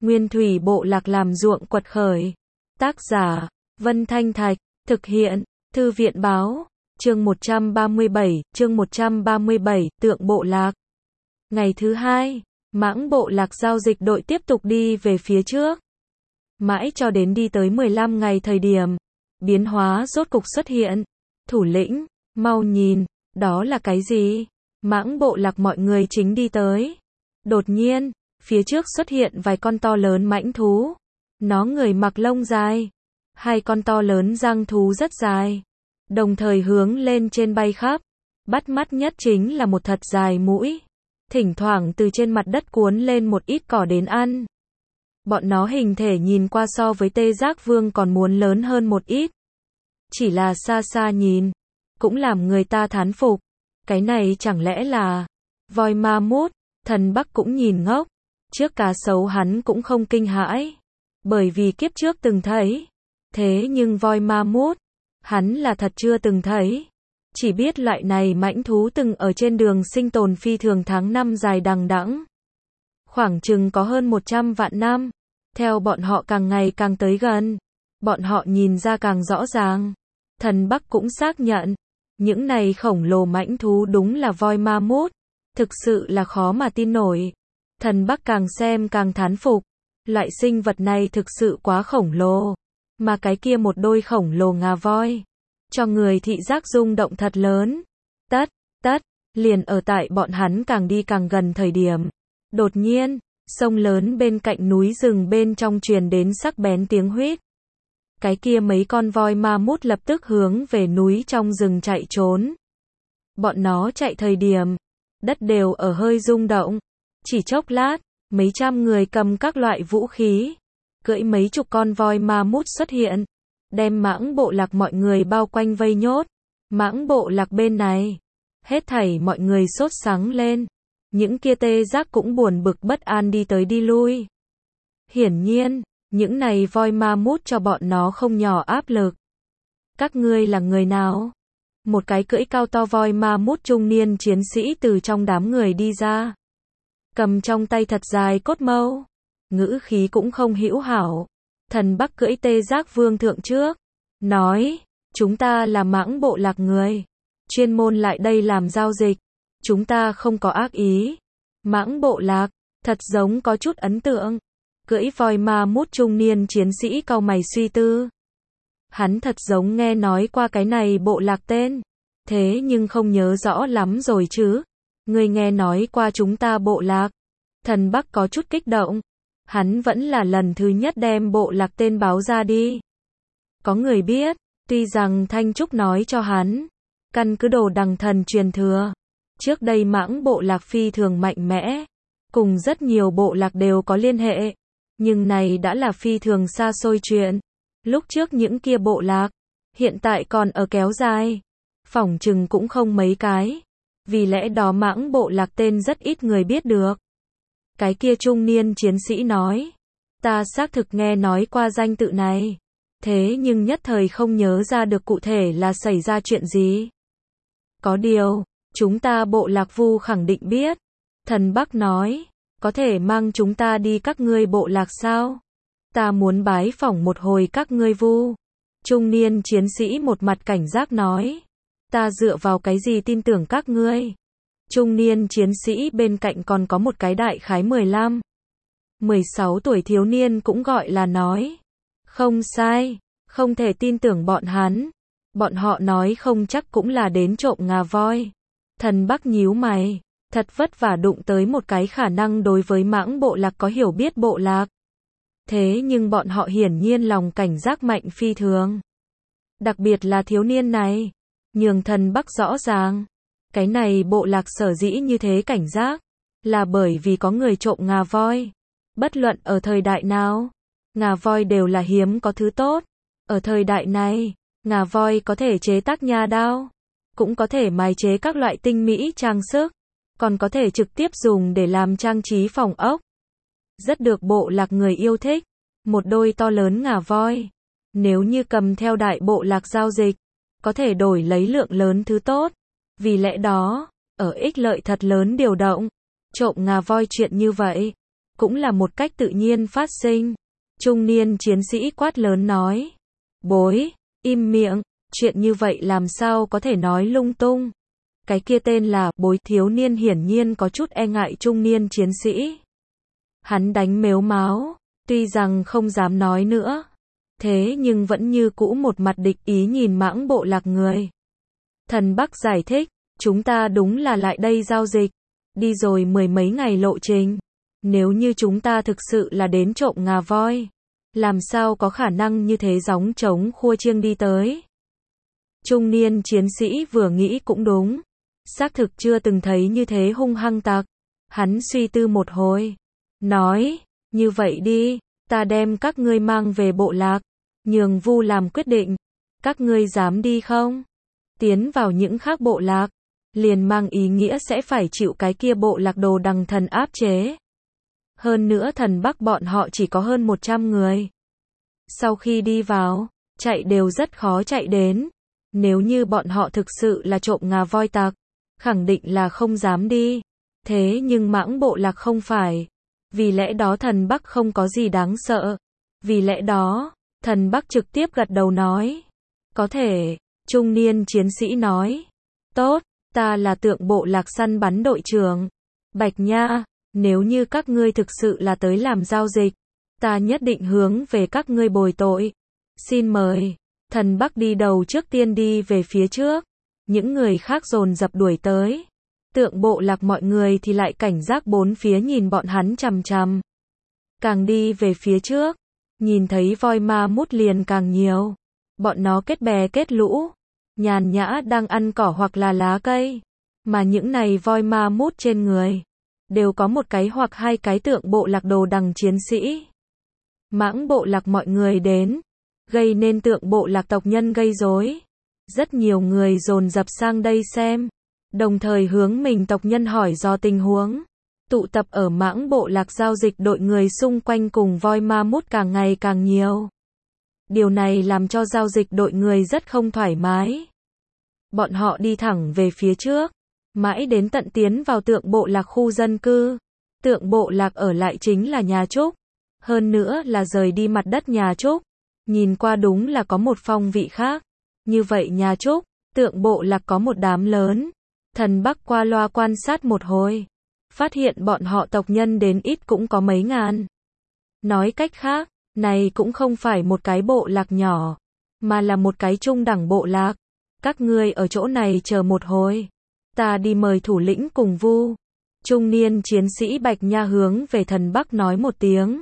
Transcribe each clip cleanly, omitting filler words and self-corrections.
Nguyên thủy bộ lạc làm ruộng quật khởi. Tác giả, Vân Thanh Thạch, thực hiện, Thư viện Báo, chương 137, tượng bộ lạc. Ngày thứ hai, mãng bộ lạc giao dịch đội tiếp tục đi về phía trước. Mãi cho đến đi tới 15 ngày thời điểm, biến hóa rốt cục xuất hiện. Thủ lĩnh, mau nhìn, đó là cái gì? Mãng bộ lạc mọi người chính đi tới. Đột nhiên, phía trước xuất hiện vài con to lớn mãnh thú. Nó người mặc lông dài. Hai con to lớn răng thú rất dài. Đồng thời hướng lên trên bay khắp. Bắt mắt nhất chính là một thật dài mũi. Thỉnh thoảng từ trên mặt đất cuốn lên một ít cỏ đến ăn. Bọn nó hình thể nhìn qua so với tê giác vương còn muốn lớn hơn một ít. Chỉ là xa xa nhìn, cũng làm người ta thán phục. Cái này chẳng lẽ là voi ma mút? Thần Bắc cũng nhìn ngốc. Trước cá sấu hắn cũng không kinh hãi, bởi vì kiếp trước từng thấy. Thế nhưng voi ma mút, hắn là thật chưa từng thấy. Chỉ biết loại này mãnh thú từng ở trên đường sinh tồn phi thường tháng năm dài đằng đẵng. Khoảng chừng có hơn 100 vạn năm. Theo bọn họ càng ngày càng tới gần, bọn họ nhìn ra càng rõ ràng. Thần Bắc cũng xác nhận, những này khổng lồ mãnh thú đúng là voi ma mút. Thực sự là khó mà tin nổi. Thần Bắc càng xem càng thán phục. Loại sinh vật này thực sự quá khổng lồ. Mà cái kia một đôi khổng lồ ngà voi, cho người thị giác rung động thật lớn. Tất, liền ở tại bọn hắn càng đi càng gần thời điểm. Đột nhiên, sông lớn bên cạnh núi rừng bên trong truyền đến sắc bén tiếng huýt. Cái kia mấy con voi ma mút lập tức hướng về núi trong rừng chạy trốn. Bọn nó chạy thời điểm, đất đều ở hơi rung động. Chỉ chốc lát, mấy trăm người cầm các loại vũ khí, cưỡi mấy chục con voi ma mút xuất hiện, đem mãng bộ lạc mọi người bao quanh vây nhốt. Mãng bộ lạc bên này, hết thảy mọi người sốt sắng lên. Những kia tê giác cũng buồn bực bất an đi tới đi lui. Hiển nhiên, những này voi ma mút cho bọn nó không nhỏ áp lực. Các ngươi là người nào? Một cái cưỡi cao to voi ma mút trung niên chiến sĩ từ trong đám người đi ra. Cầm trong tay thật dài cốt mâu. Ngữ khí cũng không hữu hảo. Thần Bắc cưỡi tê giác vương thượng trước. Nói, chúng ta là mãng bộ lạc người. Chuyên môn lại đây làm giao dịch. Chúng ta không có ác ý. Mãng bộ lạc, thật giống có chút ấn tượng. Cưỡi voi ma mút trung niên chiến sĩ cau mày suy tư. Hắn thật giống nghe nói qua cái này bộ lạc tên. Thế nhưng không nhớ rõ lắm rồi chứ. Ngươi nghe nói qua chúng ta bộ lạc. Thần Bắc có chút kích động. Hắn vẫn là lần thứ nhất đem bộ lạc tên báo ra đi. Có người biết, tuy rằng Thanh Trúc nói cho hắn. Căn cứ đồ đằng thần truyền thừa. Trước đây mãng bộ lạc phi thường mạnh mẽ. Cùng rất nhiều bộ lạc đều có liên hệ. Nhưng này đã là phi thường xa xôi chuyện. Lúc trước những kia bộ lạc, hiện tại còn ở kéo dài. Phỏng chừng cũng không mấy cái. Vì lẽ đó mãng bộ lạc tên rất ít người biết được. Cái kia trung niên chiến sĩ nói. Ta xác thực nghe nói qua danh tự này. Thế nhưng nhất thời không nhớ ra được cụ thể là xảy ra chuyện gì. Có điều, chúng ta bộ lạc vu khẳng định biết. Thần Bắc nói. Có thể mang chúng ta đi các ngươi bộ lạc sao? Ta muốn bái phỏng một hồi các ngươi vu. Trung niên chiến sĩ một mặt cảnh giác nói. Ta dựa vào cái gì tin tưởng các ngươi? Trung niên chiến sĩ bên cạnh còn có một cái đại khái 15, 16 tuổi thiếu niên cũng gọi là nói. Không sai, không thể tin tưởng bọn hắn. Bọn họ nói không chắc cũng là đến trộm ngà voi. Thần Bắc nhíu mày. Thật vất vả đụng tới một cái khả năng đối với mãng bộ lạc có hiểu biết bộ lạc. Thế nhưng bọn họ hiển nhiên lòng cảnh giác mạnh phi thường. Đặc biệt là thiếu niên này. Nhường Thần Bắc rõ ràng. Cái này bộ lạc sở dĩ như thế cảnh giác. Là bởi vì có người trộm ngà voi. Bất luận ở thời đại nào. Ngà voi đều là hiếm có thứ tốt. Ở thời đại này, ngà voi có thể chế tác nha đao. Cũng có thể mài chế các loại tinh mỹ trang sức. Còn có thể trực tiếp dùng để làm trang trí phòng ốc. Rất được bộ lạc người yêu thích. Một đôi to lớn ngà voi. Nếu như cầm theo đại bộ lạc giao dịch, có thể đổi lấy lượng lớn thứ tốt. Vì lẽ đó, ở ích lợi thật lớn điều động, trộm ngà voi chuyện như vậy, cũng là một cách tự nhiên phát sinh. Trung niên chiến sĩ quát lớn nói. Bối, im miệng, chuyện như vậy làm sao có thể nói lung tung. Cái kia tên là Bối thiếu niên hiển nhiên có chút e ngại trung niên chiến sĩ. Hắn đánh mếu máo, tuy rằng không dám nói nữa. Thế nhưng vẫn như cũ một mặt địch ý nhìn Mãng Bộ Lạc người. Thần Bắc giải thích, chúng ta đúng là lại đây giao dịch. Đi rồi mười mấy ngày lộ trình. Nếu như chúng ta thực sự là đến trộm ngà voi, làm sao có khả năng như thế gióng trống khua chiêng đi tới. Trung niên chiến sĩ vừa nghĩ cũng đúng. Xác thực chưa từng thấy như thế hung hăng tặc. Hắn suy tư một hồi. Nói, như vậy đi, ta đem các ngươi mang về bộ lạc. Nhường Vu làm quyết định. Các ngươi dám đi không? Tiến vào những khác bộ lạc. Liền mang ý nghĩa sẽ phải chịu cái kia bộ lạc Đồ Đằng Thần áp chế. Hơn nữa thần Bắc bọn họ chỉ có hơn 100 người. Sau khi đi vào, chạy đều rất khó chạy đến. Nếu như bọn họ thực sự là trộm ngà voi tặc, khẳng định là không dám đi. Thế nhưng Mãng Bộ Lạc không phải. Vì lẽ đó thần Bắc không có gì đáng sợ. Vì lẽ đó, thần Bắc trực tiếp gật đầu nói. Có thể, trung niên chiến sĩ nói. Tốt, ta là Tượng Bộ Lạc săn bắn đội trưởng. Bạch Nha, nếu như các ngươi thực sự là tới làm giao dịch, ta nhất định hướng về các ngươi bồi tội. Xin mời. Thần Bắc đi đầu trước tiên đi về phía trước. Những người khác dồn dập đuổi tới. Tượng Bộ Lạc mọi người thì lại cảnh giác bốn phía nhìn bọn hắn chằm chằm. Càng đi về phía trước, nhìn thấy voi ma mút liền càng nhiều. Bọn nó kết bè kết lũ, nhàn nhã đang ăn cỏ hoặc là lá cây. Mà những này voi ma mút trên người, đều có một cái hoặc hai cái Tượng Bộ Lạc Đồ Đằng chiến sĩ. Mãng Bộ Lạc mọi người đến, gây nên Tượng Bộ Lạc tộc nhân gây rối. Rất nhiều người dồn dập sang đây xem, đồng thời hướng mình tộc nhân hỏi do tình huống. Tụ tập ở Mãng Bộ Lạc giao dịch đội người xung quanh cùng voi ma mút càng ngày càng nhiều. Điều này làm cho giao dịch đội người rất không thoải mái. Bọn họ đi thẳng về phía trước, mãi đến tận tiến vào Tượng Bộ Lạc khu dân cư. Tượng Bộ Lạc ở lại chính là nhà trúc, hơn nữa là rời đi mặt đất nhà trúc. Nhìn qua đúng là có một phong vị khác. Như vậy nhà trúc, Tượng Bộ Lạc có một đám lớn. Thần Bắc qua loa quan sát một hồi, phát hiện bọn họ tộc nhân đến ít cũng có mấy ngàn. Nói cách khác, này cũng không phải một cái bộ lạc nhỏ, mà là một cái trung đẳng bộ lạc. Các ngươi ở chỗ này chờ một hồi, ta đi mời thủ lĩnh cùng Vu. Trung niên chiến sĩ Bạch Nha hướng về thần Bắc nói một tiếng.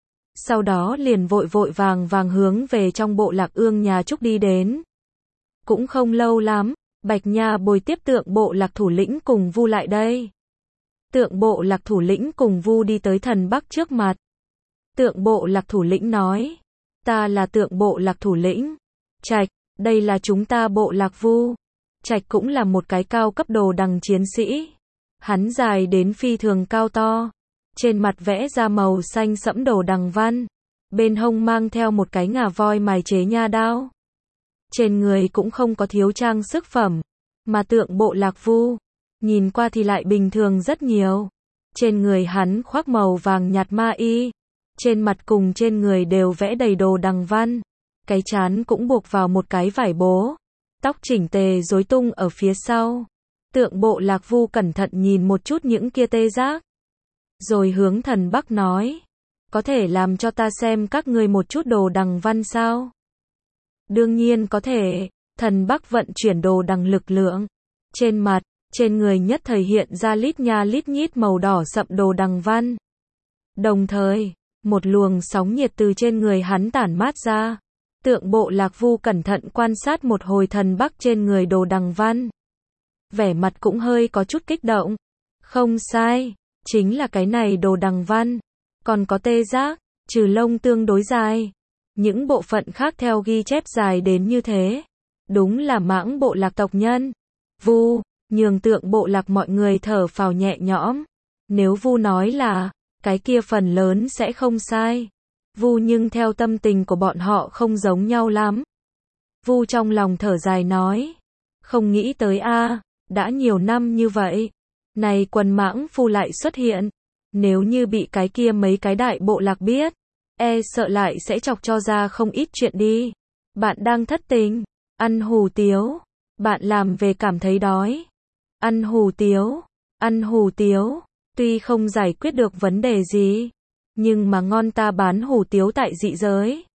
Sau đó liền vội vội vàng vàng hướng về trong bộ lạc ương nhà trúc đi đến. Cũng không lâu lắm, Bạch Nha bồi tiếp Tượng Bộ Lạc thủ lĩnh cùng Vu lại đây. Tượng Bộ Lạc thủ lĩnh cùng Vu đi tới thần Bắc trước mặt. Tượng Bộ Lạc thủ lĩnh nói, ta là Tượng Bộ Lạc thủ lĩnh Trạch, đây là chúng ta bộ lạc Vu. Trạch cũng là một cái cao cấp đồ đằng chiến sĩ. Hắn dài đến phi thường cao to, trên mặt vẽ ra màu xanh sẫm đồ đằng văn, bên hông mang theo một cái ngà voi mài chế nha đao. Trên người cũng không có thiếu trang sức phẩm, mà Tượng Bộ Lạc Vu, nhìn qua thì lại bình thường rất nhiều. Trên người hắn khoác màu vàng nhạt ma y, trên mặt cùng trên người đều vẽ đầy đồ đằng văn, cái trán cũng buộc vào một cái vải bố, tóc chỉnh tề rối tung ở phía sau. Tượng Bộ Lạc Vu cẩn thận nhìn một chút những kia tê giác, rồi hướng thần Bắc nói, có thể làm cho ta xem các ngươi một chút đồ đằng văn sao? Đương nhiên có thể. Thần Bắc vận chuyển đồ đằng lực lượng. Trên mặt, trên người nhất thời hiện ra lít nha lít nhít màu đỏ sậm đồ đằng văn. Đồng thời, một luồng sóng nhiệt từ trên người hắn tản mát ra. Tượng Bộ Lạc Vu cẩn thận quan sát một hồi thần Bắc trên người đồ đằng văn. Vẻ mặt cũng hơi có chút kích động. Không sai, chính là cái này đồ đằng văn. Còn có tê giác, trừ lông tương đối dài. Những bộ phận khác theo ghi chép dài đến như thế. Đúng là Mãng Bộ Lạc tộc nhân. Vu, nhường Tượng Bộ Lạc mọi người thở phào nhẹ nhõm. Nếu Vu nói là, cái kia phần lớn sẽ không sai. Vu nhưng theo tâm tình của bọn họ không giống nhau lắm. Vu trong lòng thở dài nói. Không nghĩ tới a, đã nhiều năm như vậy. Này quần mãng phu lại xuất hiện. Nếu như bị cái kia mấy cái đại bộ lạc biết, sợ lại sẽ chọc cho ra không ít chuyện đi. Bạn đang thất tình, ăn hủ tiếu, bạn làm về cảm thấy đói. Ăn hủ tiếu, ăn hủ tiếu, tuy không giải quyết được vấn đề gì, nhưng mà ngon ta bán hủ tiếu tại dị giới.